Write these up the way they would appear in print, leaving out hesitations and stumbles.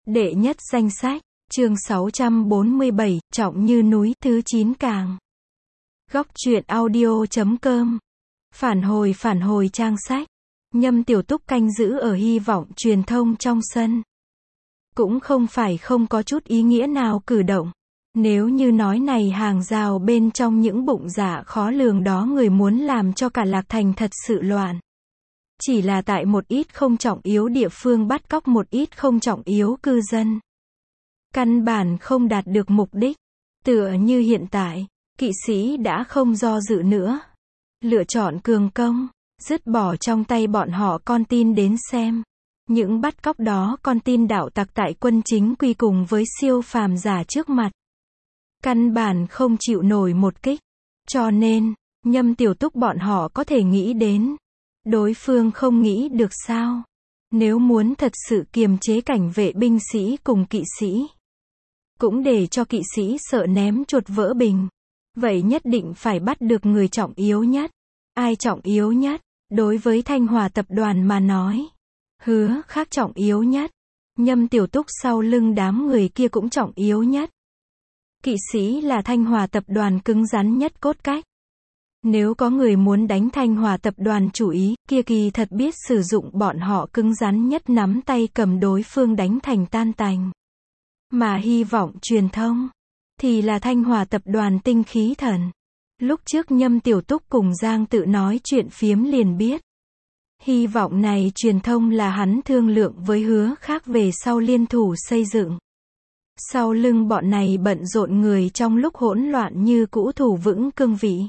Đệ nhất danh sách, chương 647, trọng như núi, thứ 9 càng. Góc truyện audio.com. Phản hồi trang sách. Nhâm Tiểu Túc canh giữ ở Hy vọng truyền thông trong sân. Cũng không phải không có chút ý nghĩa nào cử động. Nếu như nói này hàng rào bên trong những bụng dạ khó lường đó người muốn làm cho cả Lạc Thành thật sự loạn. Chỉ là tại một ít không trọng yếu địa phương bắt cóc một ít không trọng yếu cư dân. Căn bản không đạt được mục đích. Tựa như hiện tại, kỵ sĩ đã không do dự nữa. Lựa chọn cường công, dứt bỏ trong tay bọn họ con tin đến xem. Những bắt cóc đó con tin đạo tặc tại quân chính quy cùng với siêu phàm giả trước mặt. Căn bản không chịu nổi một kích. Cho nên, Nhâm Tiểu Túc bọn họ có thể nghĩ đến. Đối phương không nghĩ được sao? Nếu muốn thật sự kiềm chế cảnh vệ binh sĩ cùng kỵ sĩ, cũng để cho kỵ sĩ sợ ném chuột vỡ bình, vậy nhất định phải bắt được người trọng yếu nhất. Ai trọng yếu nhất? Đối với Thanh Hòa tập đoàn mà nói, Hứa Khác trọng yếu nhất. Nhâm Tiểu Túc sau lưng đám người kia cũng trọng yếu nhất. Kỵ sĩ là Thanh Hòa tập đoàn cứng rắn nhất cốt cách. Nếu có người muốn đánh Thanh Hòa tập đoàn chủ ý, kia kỳ thật biết sử dụng bọn họ cứng rắn nhất nắm tay cầm đối phương đánh thành tan tành. Mà Hy vọng truyền thông, thì là Thanh Hòa tập đoàn tinh khí thần. Lúc trước Nhâm Tiểu Túc cùng Giang Tự nói chuyện phiếm liền biết. Hy vọng này truyền thông là hắn thương lượng với Hứa Khác về sau liên thủ xây dựng. Sau lưng bọn này bận rộn người trong lúc hỗn loạn như cũ thủ vững cương vị.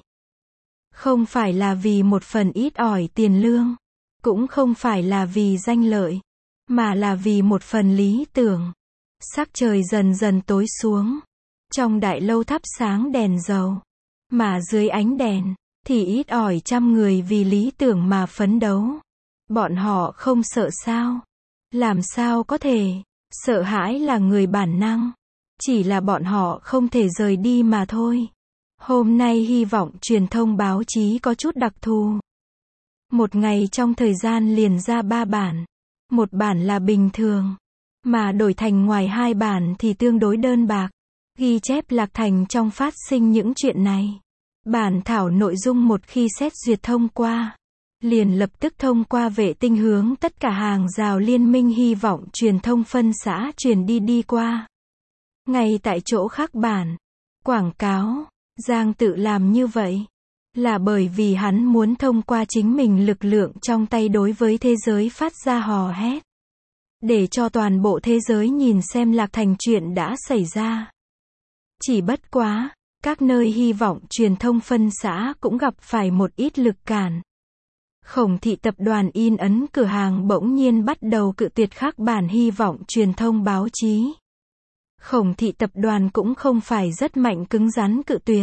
Không phải là vì một phần ít ỏi tiền lương, cũng không phải là vì danh lợi, mà là vì một phần lý tưởng. Sắc trời dần dần tối xuống, trong đại lâu thắp sáng đèn dầu, mà dưới ánh đèn, thì ít ỏi trăm người vì lý tưởng mà phấn đấu. Bọn họ không sợ sao? Làm sao có thể? Sợ hãi là người bản năng, chỉ là bọn họ không thể rời đi mà thôi. Hôm nay Hy vọng truyền thông báo chí có chút đặc thù. Một ngày trong thời gian liền ra 3 bản. Một bản là bình thường, mà đổi thành ngoài 2 bản thì tương đối đơn bạc. Ghi chép Lạc Thành trong phát sinh những chuyện này. Bản thảo nội dung một khi xét duyệt thông qua, liền lập tức thông qua vệ tinh hướng tất cả hàng rào liên minh Hy vọng truyền thông phân xã truyền đi qua. Ngay tại chỗ khác bản, quảng cáo. Giang Tự làm như vậy, là bởi vì hắn muốn thông qua chính mình lực lượng trong tay đối với thế giới phát ra hò hét. Để cho toàn bộ thế giới nhìn xem Lạc Thành chuyện đã xảy ra. Chỉ bất quá, các nơi Hy vọng truyền thông phân xã cũng gặp phải một ít lực cản. Khổng Thị tập đoàn in ấn cửa hàng bỗng nhiên bắt đầu cự tuyệt khác bản Hy vọng truyền thông báo chí. Khổng Thị tập đoàn cũng không phải rất mạnh cứng rắn cự tuyệt,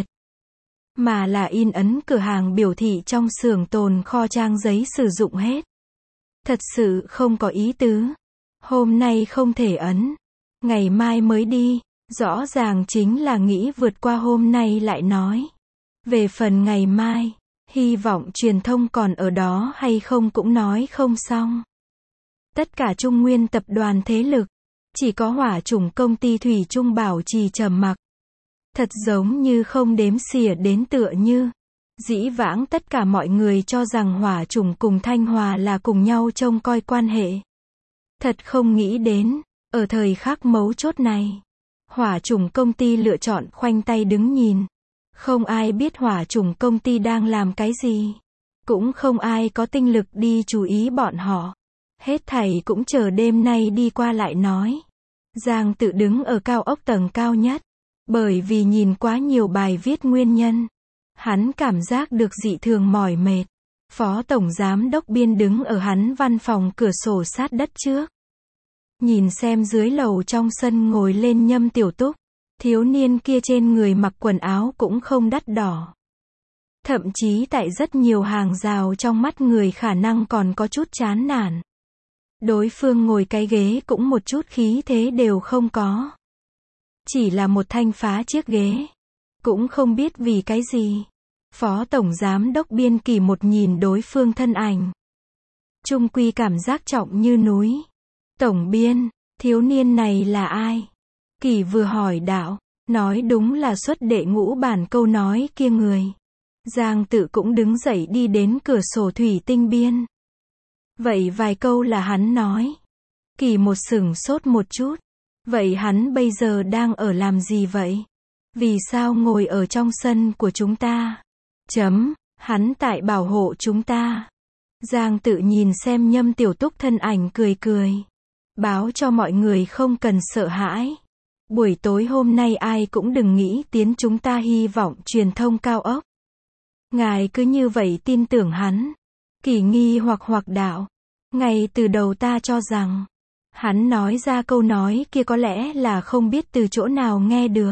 mà là in ấn cửa hàng biểu thị trong xưởng tồn kho trang giấy sử dụng hết. Thật sự không có ý tứ. Hôm nay không thể ấn, ngày mai mới đi, rõ ràng chính là nghĩ vượt qua hôm nay lại nói. Về phần ngày mai, Hy vọng truyền thông còn ở đó hay không cũng nói không xong. Tất cả Trung Nguyên tập đoàn thế lực, chỉ có Hỏa Chủng công ty Thủy Trung bảo trì trầm mặc. Thật giống như không đếm xỉa đến tựa như. Dĩ vãng tất cả mọi người cho rằng Hỏa Chủng cùng Thanh Hòa là cùng nhau trông coi quan hệ. Thật không nghĩ đến, ở thời khắc mấu chốt này, Hỏa Chủng công ty lựa chọn khoanh tay đứng nhìn. Không ai biết Hỏa Chủng công ty đang làm cái gì. Cũng không ai có tinh lực đi chú ý bọn họ. Hết thảy cũng chờ đêm nay đi qua lại nói. Giang Tự đứng ở cao ốc tầng cao nhất. Bởi vì nhìn quá nhiều bài viết nguyên nhân, hắn cảm giác được dị thường mỏi mệt. Phó Tổng Giám đốc Biên đứng ở hắn văn phòng cửa sổ sát đất trước. Nhìn xem dưới lầu trong sân ngồi lên Nhâm Tiểu Túc. Thiếu niên kia trên người mặc quần áo cũng không đắt đỏ. Thậm chí tại rất nhiều hàng rào trong mắt người khả năng còn có chút chán nản. Đối phương ngồi cái ghế cũng một chút khí thế đều không có. Chỉ là một thanh phá chiếc ghế. Cũng không biết vì cái gì. Phó Tổng Giám đốc Biên Kỳ một nhìn đối phương thân ảnh. Trung quy cảm giác trọng như núi. Tổng Biên, thiếu niên này là ai? Kỳ vừa hỏi đạo, nói đúng là xuất đệ ngũ bản câu nói kia người. Giang Tự cũng đứng dậy đi đến cửa sổ thủy tinh biên. Vậy vài câu là hắn nói. Kỳ một sửng sốt một chút. Vậy hắn bây giờ đang ở làm gì vậy? Vì sao ngồi ở trong sân của chúng ta? Hắn tại bảo hộ chúng ta. Giang Tự nhìn xem Nhâm Tiểu Túc thân ảnh cười cười. Báo cho mọi người không cần sợ hãi. Buổi tối hôm nay ai cũng đừng nghĩ tiến chúng ta hy vọng truyền thông cao ốc. Ngài cứ như vậy tin tưởng hắn. Kỳ nghi hoặc đạo. Ngay từ đầu ta cho rằng, hắn nói ra câu nói kia có lẽ là không biết từ chỗ nào nghe được.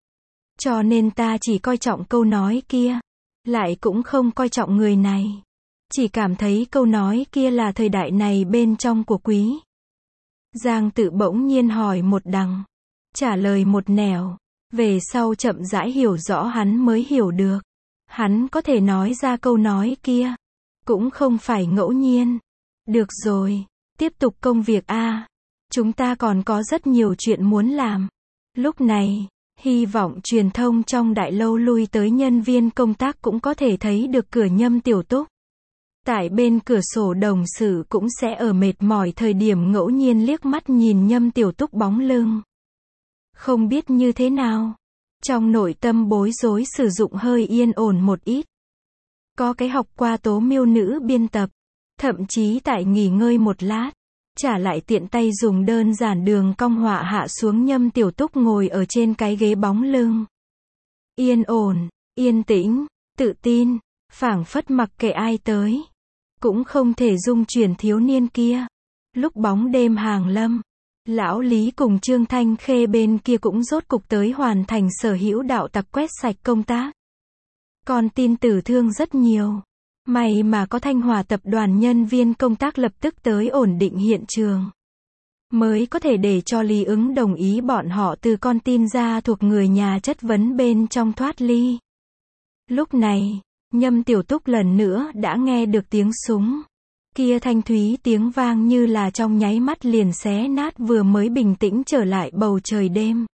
Cho nên ta chỉ coi trọng câu nói kia. Lại cũng không coi trọng người này. Chỉ cảm thấy câu nói kia là thời đại này bên trong của quý. Giang Tự bỗng nhiên hỏi một đằng. Trả lời một nẻo. Về sau chậm rãi hiểu rõ hắn mới hiểu được. Hắn có thể nói ra câu nói kia. Cũng không phải ngẫu nhiên. Được rồi. Tiếp tục công việc a. Chúng ta còn có rất nhiều chuyện muốn làm. Lúc này, hy vọng truyền thông trong đại lâu lui tới nhân viên công tác cũng có thể thấy được cửa Nhâm Tiểu Túc. Tại bên cửa sổ đồng sự cũng sẽ ở mệt mỏi thời điểm ngẫu nhiên liếc mắt nhìn Nhâm Tiểu Túc bóng lưng. Không biết như thế nào. Trong nội tâm bối rối sử dụng hơi yên ổn một ít. Có cái học qua tố miêu nữ biên tập. Thậm chí tại nghỉ ngơi một lát. Trả lại tiện tay dùng đơn giản đường cong họa hạ xuống Nhâm Tiểu Túc ngồi ở trên cái ghế bóng lưng. Yên ổn, yên tĩnh, tự tin, phảng phất mặc kệ ai tới. Cũng không thể dung chuyển thiếu niên kia. Lúc bóng đêm hàng lâm, lão Lý cùng Trương Thanh Khê bên kia cũng rốt cục tới hoàn thành sở hữu đạo tặc quét sạch công tác. Con tin tử thương rất nhiều. May mà có Thanh Hòa tập đoàn nhân viên công tác lập tức tới ổn định hiện trường. Mới có thể để cho Lý Ứng đồng ý bọn họ từ con tin ra thuộc người nhà chất vấn bên trong thoát ly. Lúc này, Nhâm Tiểu Túc lần nữa đã nghe được tiếng súng. Kia thanh thúy tiếng vang như là trong nháy mắt liền xé nát vừa mới bình tĩnh trở lại bầu trời đêm.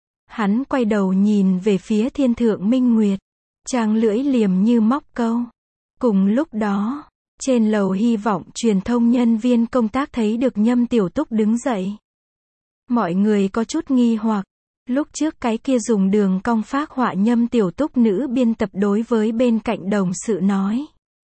Hắn quay đầu nhìn về phía thiên thượng minh nguyệt. Trang lưỡi liềm như móc câu. Cùng lúc đó, trên lầu hy vọng truyền thông nhân viên công tác thấy được Nhâm Tiểu Túc đứng dậy. Mọi người có chút nghi hoặc. Lúc trước cái kia dùng đường cong phác họa Nhâm Tiểu Túc nữ biên tập đối với bên cạnh đồng sự nói.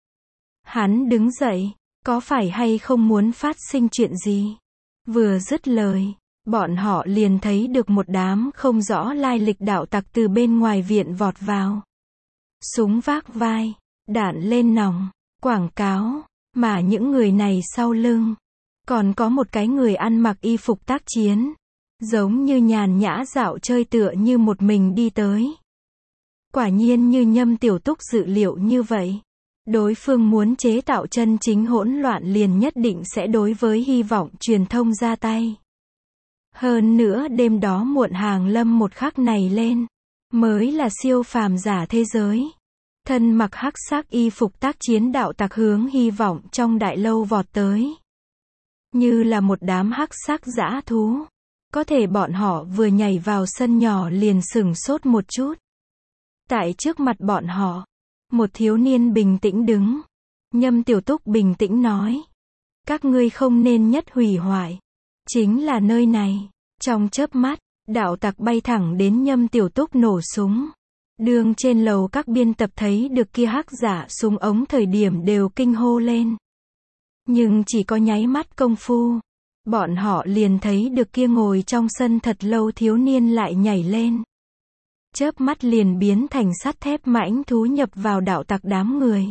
Hắn đứng dậy, có phải hay không muốn phát sinh chuyện gì? Vừa dứt lời, bọn họ liền thấy được một đám không rõ lai lịch đạo tặc từ bên ngoài viện vọt vào. Súng vác vai, đạn lên nòng, quảng cáo, mà những người này sau lưng. Còn có một cái người ăn mặc y phục tác chiến. Giống như nhàn nhã dạo chơi tựa như một mình đi tới. Quả nhiên như Nhâm Tiểu Túc dự liệu như vậy. Đối phương muốn chế tạo chân chính hỗn loạn liền nhất định sẽ đối với hy vọng truyền thông ra tay. Hơn nữa đêm đó muộn hàng lâm một khắc này lên. Mới là siêu phàm giả thế giới. Thân mặc hắc sắc y phục tác chiến đạo tặc hướng hy vọng trong đại lâu vọt tới. Như là một đám hắc sắc dã thú. Có thể bọn họ vừa nhảy vào sân nhỏ liền sửng sốt một chút. Tại trước mặt bọn họ, một thiếu niên bình tĩnh đứng. Nhâm Tiểu Túc bình tĩnh nói. Các ngươi không nên nhất hủy hoại. Chính là nơi này. Trong chớp mắt, đạo tặc bay thẳng đến Nhâm Tiểu Túc nổ súng. Đường trên lầu các biên tập thấy được kia hắc giả súng ống thời điểm đều kinh hô lên. Nhưng chỉ có nháy mắt công phu. Bọn họ liền thấy được kia ngồi trong sân thật lâu thiếu niên lại nhảy lên. Chớp mắt liền biến thành sắt thép mãnh thú nhập vào đạo tặc đám người.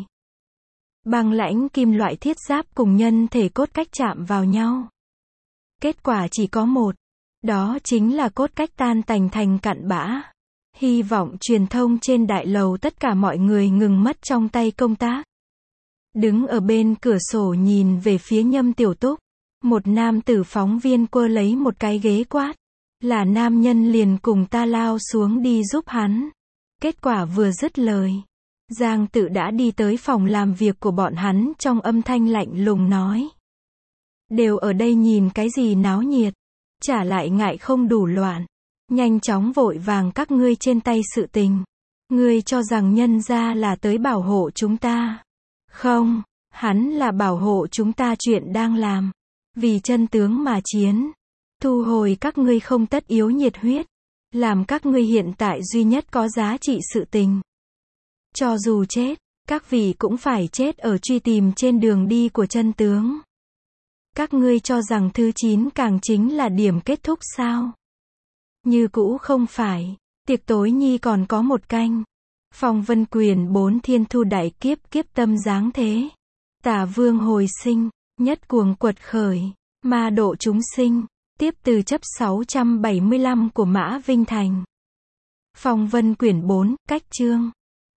Băng lãnh kim loại thiết giáp cùng nhân thể cốt cách chạm vào nhau. Kết quả chỉ có một. Đó chính là cốt cách tan tành thành cặn bã. Hy vọng truyền thông trên đại lầu tất cả mọi người ngừng mất trong tay công tác. Đứng ở bên cửa sổ nhìn về phía Nhâm Tiểu Túc. Một nam tử phóng viên quơ lấy một cái ghế quát. Là nam nhân liền cùng ta lao xuống đi giúp hắn. Kết quả vừa dứt lời. Giang Tự đã đi tới phòng làm việc của bọn hắn trong âm thanh lạnh lùng nói. Đều ở đây nhìn cái gì náo nhiệt. trả lại ngại không đủ loạn. Nhanh chóng vội vàng các ngươi trên tay sự tình. Ngươi cho rằng nhân gia là tới bảo hộ chúng ta. Không, hắn là bảo hộ chúng ta chuyện đang làm. Vì chân tướng mà chiến. Thu hồi các ngươi không tất yếu nhiệt huyết. Làm các ngươi hiện tại duy nhất có giá trị sự tình. Cho dù chết, các vị cũng phải chết ở truy tìm trên đường đi của chân tướng. Các ngươi cho rằng thứ 9 càng chính là điểm kết thúc sao? Như cũ không phải. Tiệc tối nhi còn có một canh. Phong vân quyền 4 thiên thu đại kiếp kiếp tâm giáng thế. Tả vương hồi sinh, nhất cuồng quật khởi, ma độ chúng sinh. Tiếp từ chấp 675 của Mã Vinh Thành. Phong vân quyển 4, cách chương.